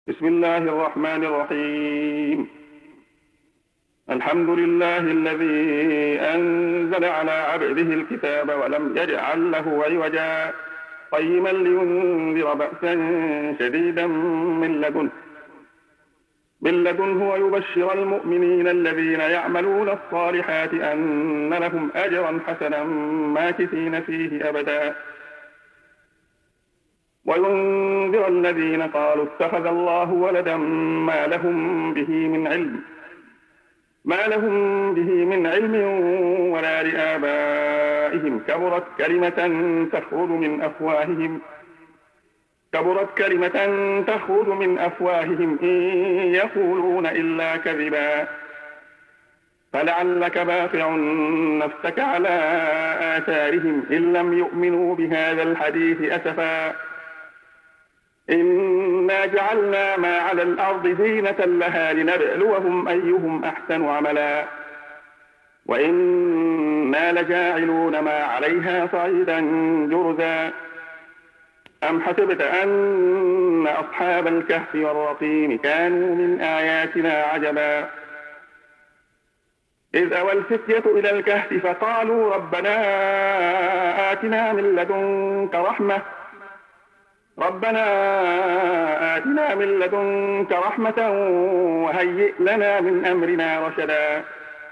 بسم الله الرحمن الرحيم. الحمد لله الذي أنزل على عبده الكتاب ولم يجعل له عوجا قيما لينذر بأسا شديدا من لدنه ويبشر المؤمنين الذين يعملون الصالحات أن لهم أجرا حسنا ماكثين فيه أبدا وينذر الذين قالوا اتخذ الله ولدا ما لهم به من علم ولا لآبائهم كبرت كلمة تخرج من أفواههم إن يقولون إلا كذبا فلعلك باخع نفسك على آثارهم إن لم يؤمنوا بهذا الحديث أسفا إنا جعلنا ما على الأرض زينة لها لنبلوهم أيهم أحسن عملا وإنا لجاعلون ما عليها صعيدا جرزا أم حسبت أن أصحاب الكهف والرقيم كانوا من آياتنا عجبا إذ أوى الفتية إلى الكهف فقالوا ربنا آتنا من لدنك رحمة وهيئ لنا من أمرنا رشدا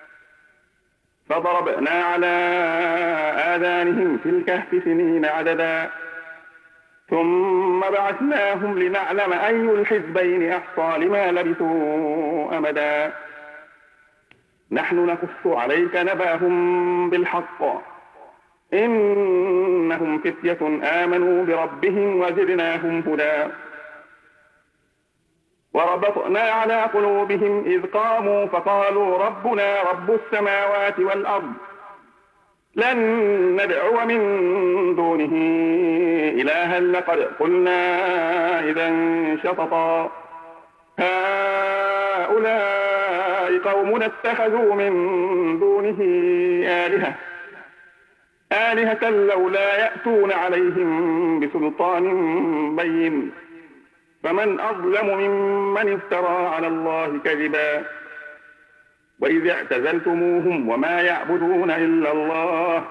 فضربنا على آذانهم في الكهف سنين عددا ثم بعثناهم لنعلم أي الحزبين أحصى لما لبثوا أمدا نحن نقص عليك نبأهم بالحق إنهم فتية آمنوا بربهم وزدناهم هدى وربطنا على قلوبهم إذ قاموا فقالوا ربنا رب السماوات والأرض لن ندعو من دونه إلها لقد قلنا إذا شططا هؤلاء قوم اتخذوا من دونه آلهة لولا يأتون عليهم بسلطان بين فمن أظلم ممن افترى على الله كذبا وإذ اعتزلتموهم وما يعبدون إلا الله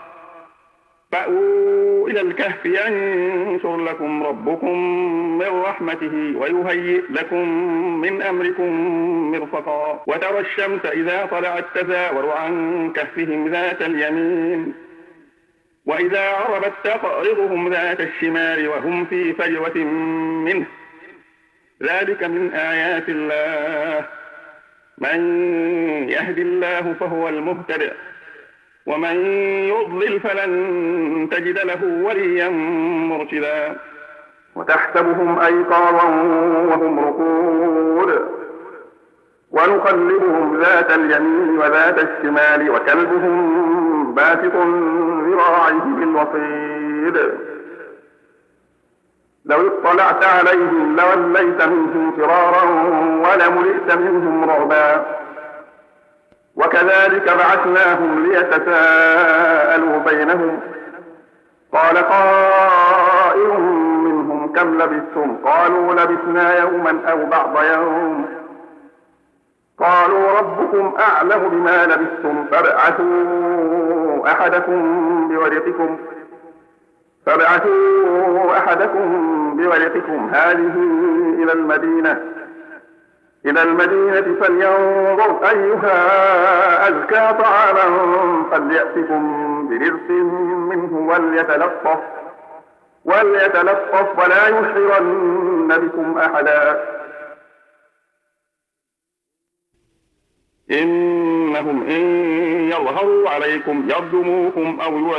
فأووا إلى الكهف ينشر لكم ربكم من رحمته ويهيئ لكم من أمركم مرفقا وترى الشمس إذا طلعت تزاور عن كهفهم ذات اليمين وإذا عربت تقرضهم ذات الشمال وهم في فجوة منه ذلك من آيات الله من يهد الله فهو المهتد ومن يضلل فلن تجد له وليا مرشدا وتحسبهم أيقاظا وهم رقود ونقلبهم ذات اليمين وذات الشمال وكلبهم باسط ذراعيه بالوصيد لو اطلعت عليهم لوليت منهم فرارا ولملئت منهم رعبا وكذلك بعثناهم ليتساءلوا بينهم قال قائل منهم كم لبثتم قالوا لبثنا يوما أو بعض يوم قالوا ربكم أعلم بما لبثتم فابعثوا أحدكم بورقكم هذه إلى المدينة فلينظر أيها أزكى طعاما فليأتكم برزق منه وليتلطف ولا يشعرن بكم أحدا إنهم إن يظهروا عليكم يرجموكم أو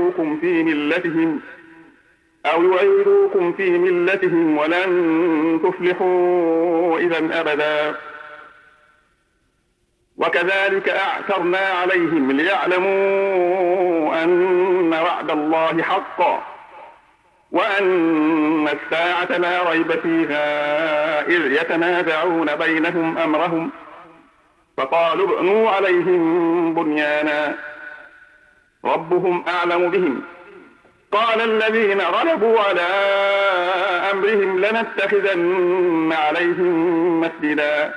يعيدوكم في ملتهم ولن تفلحوا إذا أبدا وكذلك أعثرنا عليهم ليعلموا أن وعد الله حق وأن الساعة لا ريب فيها إذ يتنازعون بينهم أمرهم فقالوا ابنوا عليهم بنيانا ربهم أعلم بهم قال الذين غلبوا على أمرهم لنتخذن عليهم مسجدا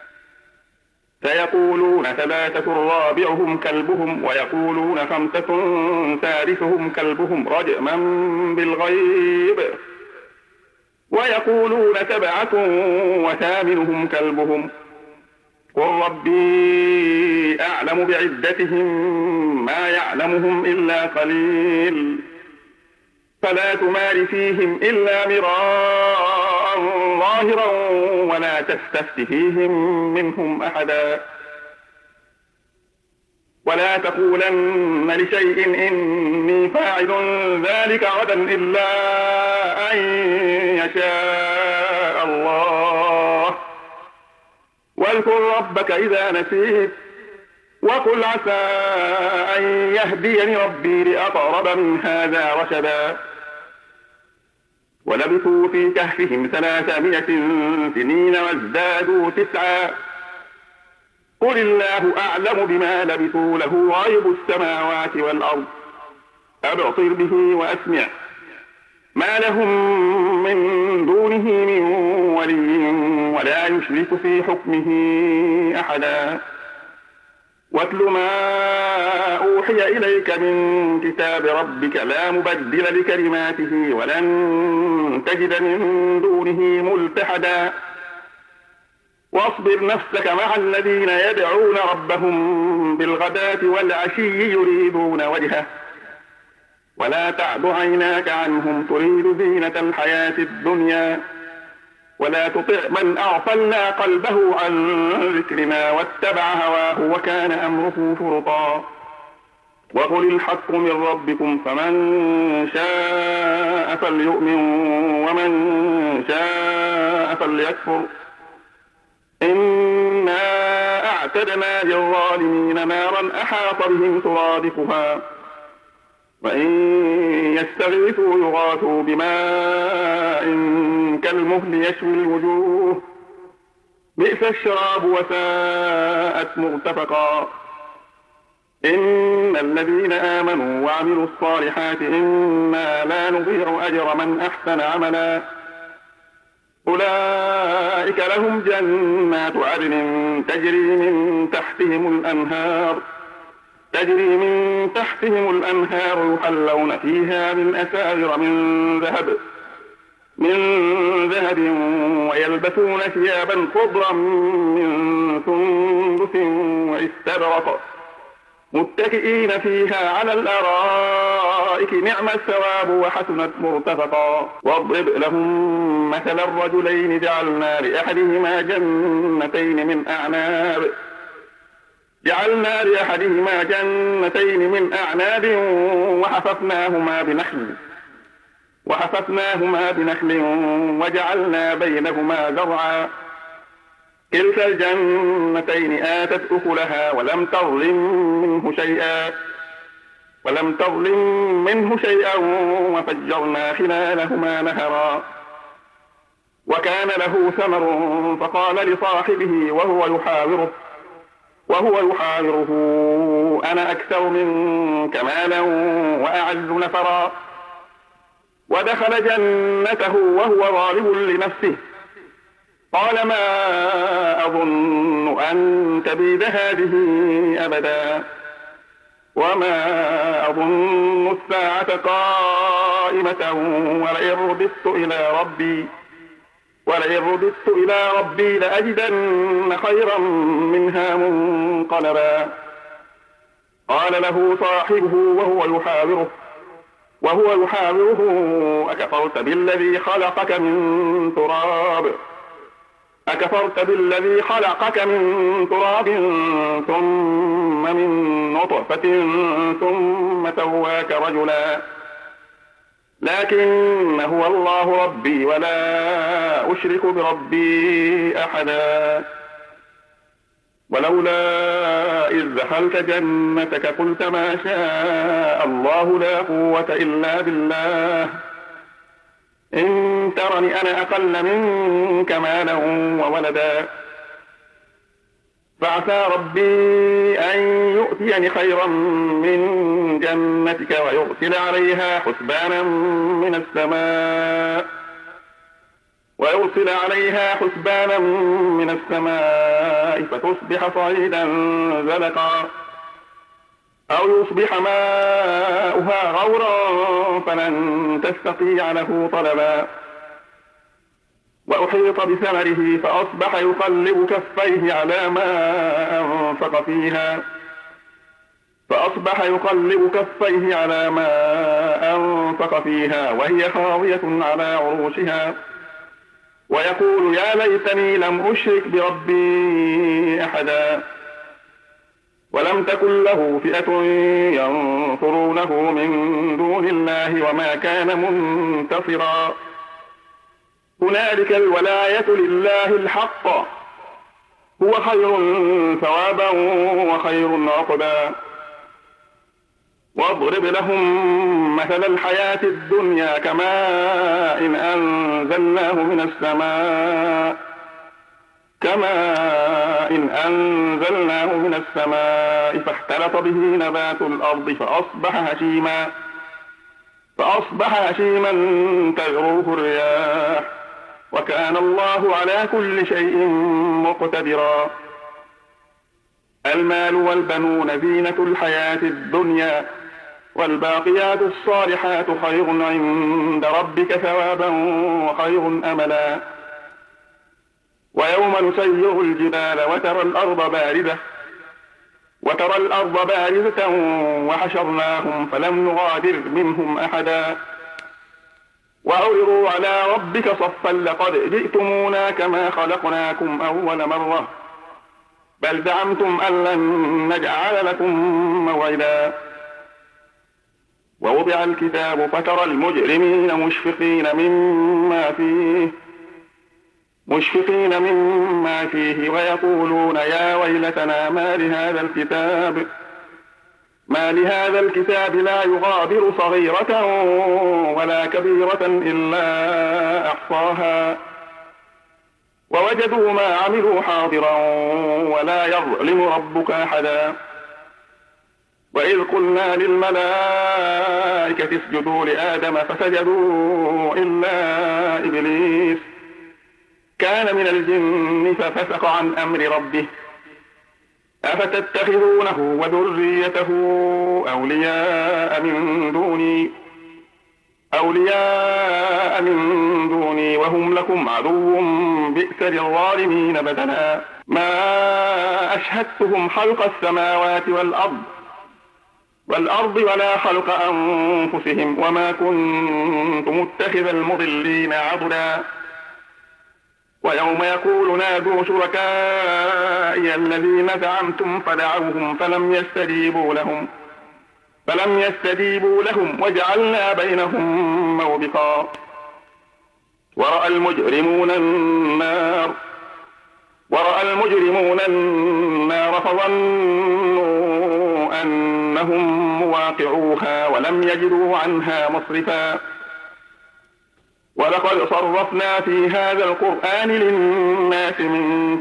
سيقولون 3 رابعهم كلبهم ويقولون 5 سادسهم كلبهم رجما بالغيب ويقولون 7 وثامنهم كلبهم قل ربي أعلم بعدتهم ما يعلمهم إلا قليل فلا تمار فيهم إلا مراء ظاهرا ولا تستفت فيهم منهم أحدا ولا تقولن لشيء إني فاعل ذلك غدا إلا أن يشاء الله واذكر ربك إذا نسيت وقل عسى أن يهديني ربي لأقرب من هذا رشدا ولبثوا في كهفهم 300 سنين وازدادوا 9 قل الله أعلم بما لبثوا له غيب السماوات والأرض أبصر به وأسمع ما لهم من دونه من ولي ولا يشرك في حكمه أحدا واتل ما أوحي إليك من كتاب ربك لا مبدل لكلماته ولن تجد من دونه ملتحدا واصبر نفسك مع الذين يدعون ربهم بالغداة والعشي يريدون وجهه ولا تعد عيناك عنهم تريد زينة الحياة الدنيا ولا تطع من أغفلنا قلبه عن ذكرنا واتبع هواه وكان أمره فرطا وقل الحق من ربكم فمن شاء فليؤمن ومن شاء فليكفر إنا أعتدنا للظالمين نارا أحاط بهم سرادقها وإن يستغيثوا يغاثوا بماء كالمهل يشوي الوجوه بئس الشراب وساءت مرتفقا إن الذين آمنوا وعملوا الصالحات إنا لا نضيع أجر من أحسن عملا أولئك لهم جنات عدن تجري من تحتهم الأنهار يحلون فيها من أساور من ذهب ويلبسون ثيابا خضرا من سندس واستبرق متكئين فيها على الأرائك نعم الثواب وحسنت مرتفقا واضرب لهم مثل الرجلين جعلنا لأحدهما جنتين من أعناب وحففناهما بنخل وجعلنا بينهما زرعا كلتا الجنتين آتت أكلها ولم تظلم منه شيئا وفجرنا خلالهما نهرا وكان له ثمر فقال لصاحبه وهو يحاوره أنا أكثر منك مالا وأعز نفرا ودخل جنته وهو ظالم لنفسه قال ما أظن أن تبيد هذه أبدا وما أظن الساعة قائمة ولئن رددت إلى ربي لأجدن خيرا منها منقلبا قال له صاحبه وهو يحاوره أكفرت بالذي خلقك من تراب ثم من نطفة ثم سواك رجلا لكن هو الله ربي ولا أشرك بربي أحدا ولولا إذ دخلت جنتك قلت ما شاء الله لا قوة إلا بالله إن ترني أنا أقل منك مالا وولدا فعسى ربي أن يؤتيني خيرا من جنتك ويرسل عليها حسبانا من السماء فتصبح صعيدا زلقا أو يصبح ماؤها غورا فلن تستطيع له طلبا وأحيط بثمره فأصبح يقلب كفيه على ما أنفق فيها وهي خاوية على عروشها ويقول يا ليتني لم أشرك بربي أحدا ولم تكن له فئة ينصرونه من دون الله وما كان منتصرا هنالك الولاية لله الحق هو خير ثوابا وخير عقبا واضرب لهم مثل الحياة الدنيا كماء إن أنزلناه من السماء فاختلط به نبات الأرض فأصبح هشيما تذروه الرياح وكان الله على كل شيء مقتدرا المال والبنون زينة الحياة الدنيا والباقيات الصالحات خير عند ربك ثوابا وخير أملا ويوم نسير الجبال وترى الأرض بارزة وحشرناهم فلم نغادر منهم أحدا وعرضوا على ربك صفا لقد جئتمونا كما خلقناكم أول مرة بل زعمتم أن لن نجعل لكم موعدا ووضع الكتاب فترى المجرمين مشفقين مما فيه ويقولون يا ويلتنا ما لهذا الكتاب لا يغادر صغيرة ولا كبيرة إلا أحصاها ووجدوا ما عملوا حاضرا ولا يظلم ربك أحدا وإذ قلنا للملائكة اسجدوا لآدم فسجدوا إلا إبليس كان من الجن ففسق عن أمر ربه أفتتخذونه وذريته أولياء من دوني وهم لكم عدو بئس للظالمين بدلا ما أشهدتهم خلق السماوات والأرض ولا خلق أنفسهم وما كنت متخذ المضلين عضدا ويوم يقول نادوا شركائي الذين زعمتم فدعوهم فلم يستجيبوا لهم وجعلنا بينهم موبقا ورأى المجرمون النار فظنوا أنهم مواقعوها ولم يجدوا عنها مصرفا ولقد صرفنا في هذا القرآن للناس من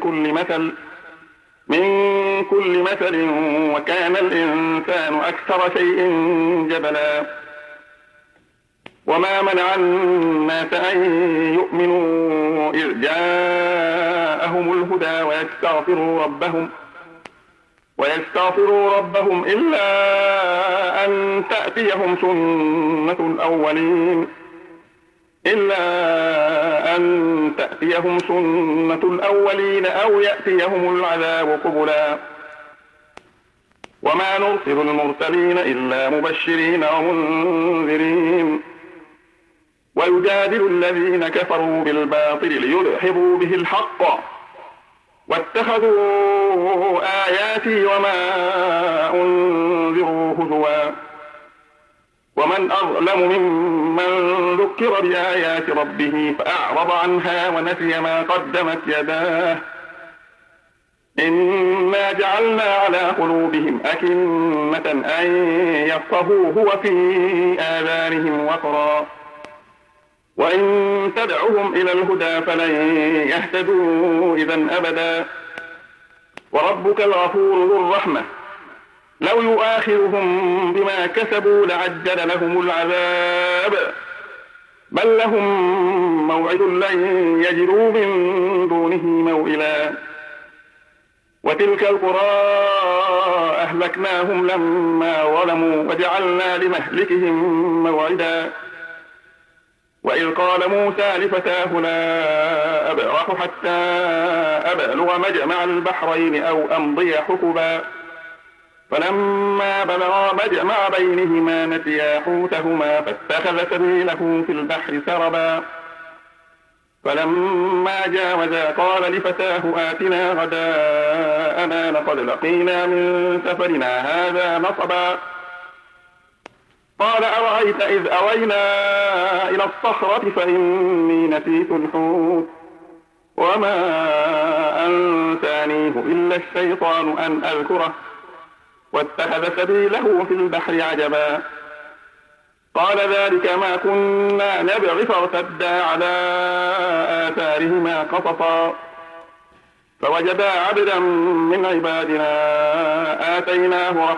كل مثل وكان الإنسان أكثر شيء جدلا وما منع الناس أن يؤمنوا إذ جاءهم الهدى ويستغفروا ربهم إلا أن تأتيهم سنة الأولين أو يأتيهم العذاب قبلا وما نرسل المرسلين إلا مبشرين ومنذرين ويجادل الذين كفروا بالباطل ليدحضوا به الحق واتخذوا آياتي وما أنذروا هزوا ومن أظلم ممن ذكر بآيات ربه فأعرض عنها ونسي ما قدمت يداه إنا جعلنا على قلوبهم أكنة أن يفقهوه وفي آذانهم وقرا وإن تدعهم إلى الهدى فلن يهتدوا إذا أبدا وربك الغفور ذو الرحمة لو يؤاخذهم بما كسبوا لعجل لهم العذاب بل لهم موعد لن يجدوا من دونه موئلا وتلك القرى أهلكناهم لما ظلموا وجعلنا لمهلكهم موعدا وإذ قال موسى لفتاه لا أبرح حتى أبلغ مجمع البحرين أو أمضي حقبا فلما بلغا مجمع بينهما نسيا حوتهما فاتخذ سبيله في البحر سربا فلما جاوزا قال لفتاه آتنا غداءنا لقد لقينا من سفرنا هذا نصبا قال أرأيت إذ أوينا إلى الصخرة فإني نسيت الحوت وما أنسانيه إلا الشيطان أن أذكره واتخذ سبيله في البحر عجبا قال ذلك ما كنا نبغي فارتدا على آثارهما قصصا فوجدا عبدا من عبادنا آتيناه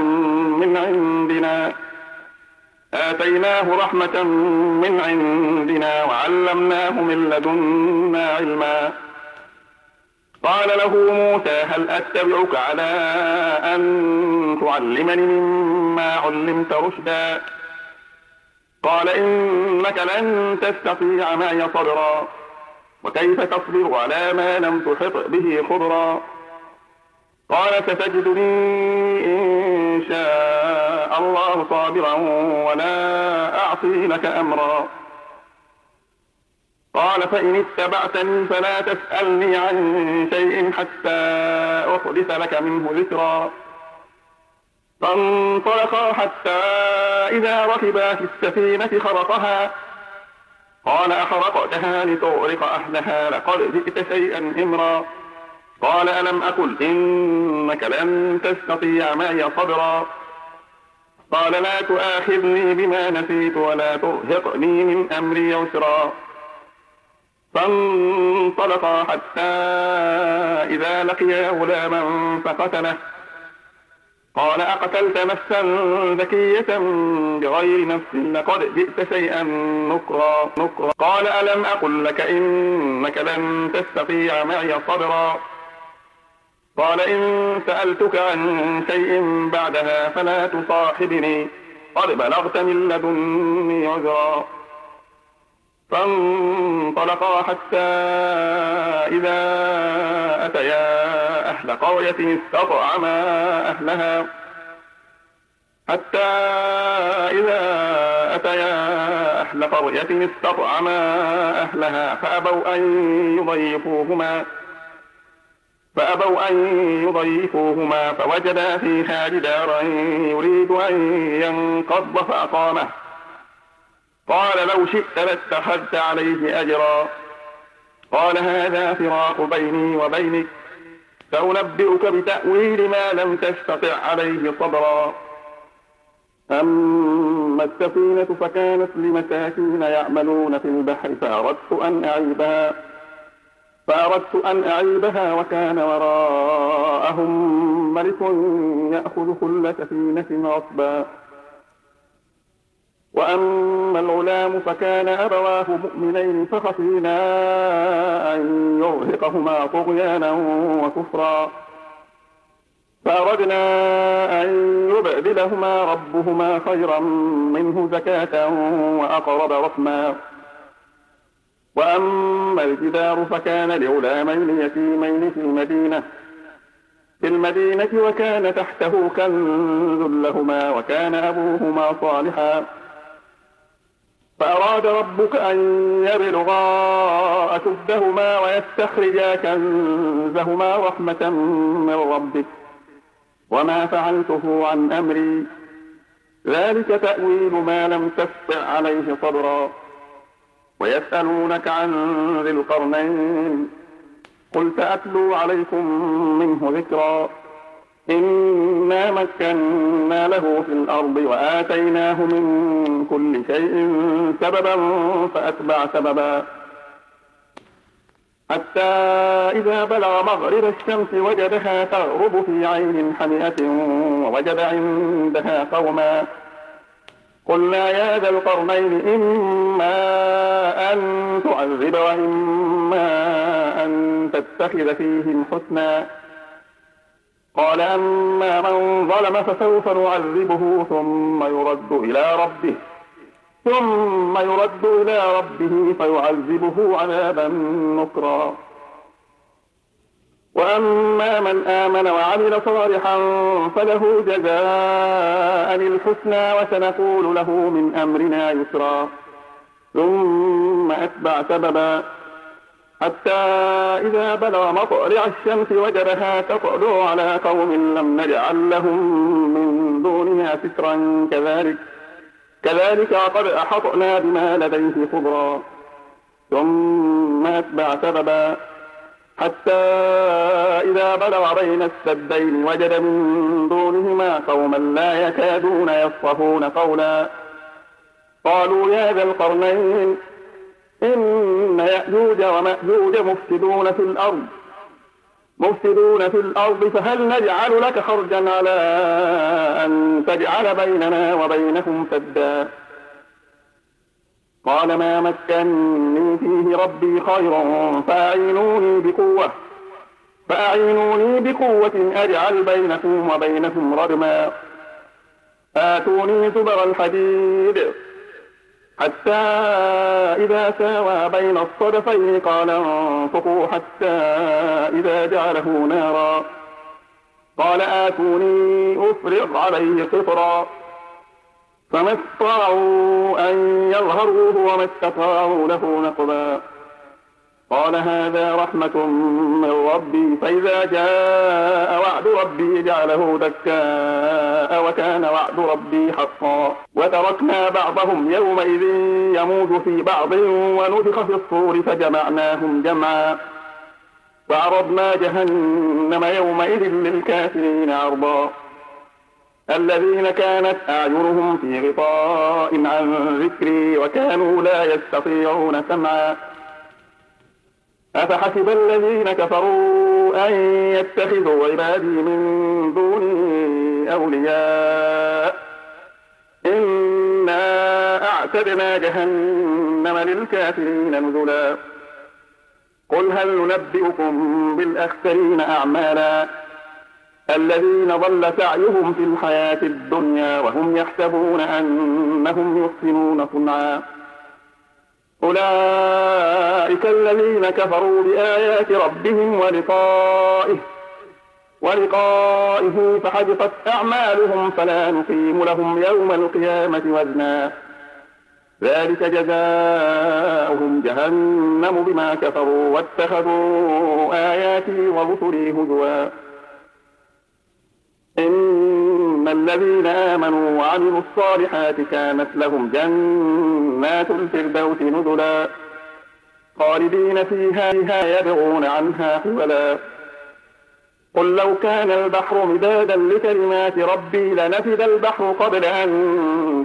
رحمة من عندنا وعلمناه من لدنا علما قال له موسى هل أتبعك على أن تعلمني مما علمت رشدا قال إنك لن تستطيع معي صبرا وكيف تصبر على ما لم تحط به خبرا قال ستجدني إن شاء الله صابرا ولا أعصي لك أمرا قال فإن اتبعتني فلا تسألني عن شيء حتى أحدث لك منه ذكرا فانطلقا حتى إذا ركبا في السفينة خرقها قال أخرقتها لتغرق أهلها لقد جئت شيئا إمرا قال ألم أقل إنك لن تستطيع معي صبرا قال لا تؤاخذني بما نسيت ولا ترهقني من أمري عسرا فانطلقا حتى إذا لقيا غلاما فقتله قال أقتلت نفسا ذكية بغير نفس لقد جئت شيئا نكرا قال ألم أقل لك إنك لن تستطيع معي صبرا قال إن سألتك عن شيء بعدها فلا تصاحبني قد بلغت من لدني عذرا فانطلقا حتى إذا أتيا أهل قرية استطعما أهلها فأبوا أن يضيفوهما فوجدا فيها جدارا يريد أن ينقض فأقامه قال لو شئت لاتخذت عليه أجرا قال هذا فراق بيني وبينك سأنبئك بتأويل ما لم تستطع عليه صبرا أما السفينة فكانت لمساكين يعملون في البحر فأردت أن أعيبها وكان وراءهم ملك يأخذ كل سفينة غصبا وأما الغلام فكان أبواه مؤمنين فخشينا أن يرهقهما طغيانا وكفرا فأردنا أن يبدلهما ربهما خيرا منه زكاة وأقرب رحما وأما الجدار فكان لغلامين يتيمين في المدينة وكان تحته كنز لهما وكان أبوهما صالحا فأراد ربك أن يبلغا أشدهما ويستخرجا كنزهما رحمة من ربك وما فعلته عن أمري ذلك تأويل ما لم تستطع عليه صبرا ويسألونك عن ذي القرنين قل سأتلو عليكم منه ذكرا إنا مكنا له في الأرض وآتيناه من كل شيء سببا فأتبع سببا حتى إذا بلغ مغرب الشمس وجدها تغرب في عين حمئة ووجد عندها قوما. قلنا يا ذا القرنين إما أن تعذب وإما أن تتخذ فيهم حسنا. قال أما من ظلم فسوف نعذبه ثم يرد إلى ربه فيعذبه عذابا نكرا. وأما من آمن وعمل صالحا فله جزاء الحسنى وسنقول له من أمرنا يسرا. ثم أتبع سببا حتى إذا بلغ مطلع الشمس وجدها تطلع على قوم لم نجعل لهم من دونها سترا كذلك وقد أحطنا بما لديه خبرا. ثم أتبع سببا حتى إذا بلغ بين السدين وجد من دونهما قوما لا يكادون يفقهون قولا. قالوا يا ذا القرنين إن يأجوج ومأجوج مفسدون في الأرض فهل نجعل لك خرجا على أن تجعل بيننا وبينهم سدا. قال ما مكنني فيه ربي خير فأعينوني بقوة أجعل بينكم وبينهم ردما. آتوني زبر الحديد حتى إذا ساوى بين الصدفين قال انفقوا حتى إذا جعله نارا. قال آتوني أفرغ عليه قطرا. فما استطاعوا أن يظهروه وما استطاعوا له نقبا. قال هذا رحمة من ربي فإذا جاء وعد ربي جعله دكاء وكان وعد ربي حقا. وتركنا بعضهم يومئذ يموج في بعض ونفخ في الصور فجمعناهم جمعا. وعرضنا جهنم يومئذ للكافرين عرضا. الذين كانت أعينهم في غطاء عن ذكري وكانوا لا يستطيعون سمعا. أفحسب الذين كفروا أن يتخذوا عبادي من دوني أولياء إنا أعتدنا جهنم للكافرين نزلا. قل هل ننبئكم بالأخسرين أعمالا الذين ضل سعيهم في الحياة الدنيا وهم يحسبون أنهم يحسنون صنعا. أولئك الذين كفروا بآيات ربهم ولقائه فحبطت أعمالهم فلا نقيم لهم يوم القيامة وزنا. ذلك جزاؤهم جهنم بما كفروا واتخذوا آياتي ورسلي هزوا. إن الذين آمنوا وعملوا الصالحات كانت لهم جنات الفردوس نزلا خالدين فيها يبغون عنها حولا. قل لو كان البحر مدادا لكلمات ربي لنفد البحر قبل أن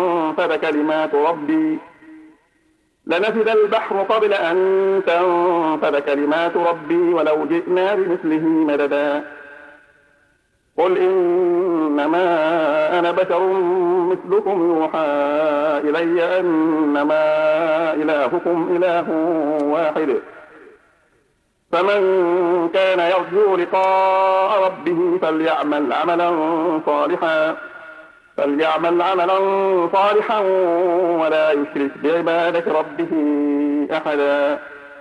تنفد كلمات ربي ولو جئنا بمثله مددا. قل إنما أنا بشر مثلكم يوحى إلي أنما إلهكم إله واحد. فمن كان يرجو لقاء ربه فليعمل عملا صالحا ولا يشرك بعبادة ربه أحدا.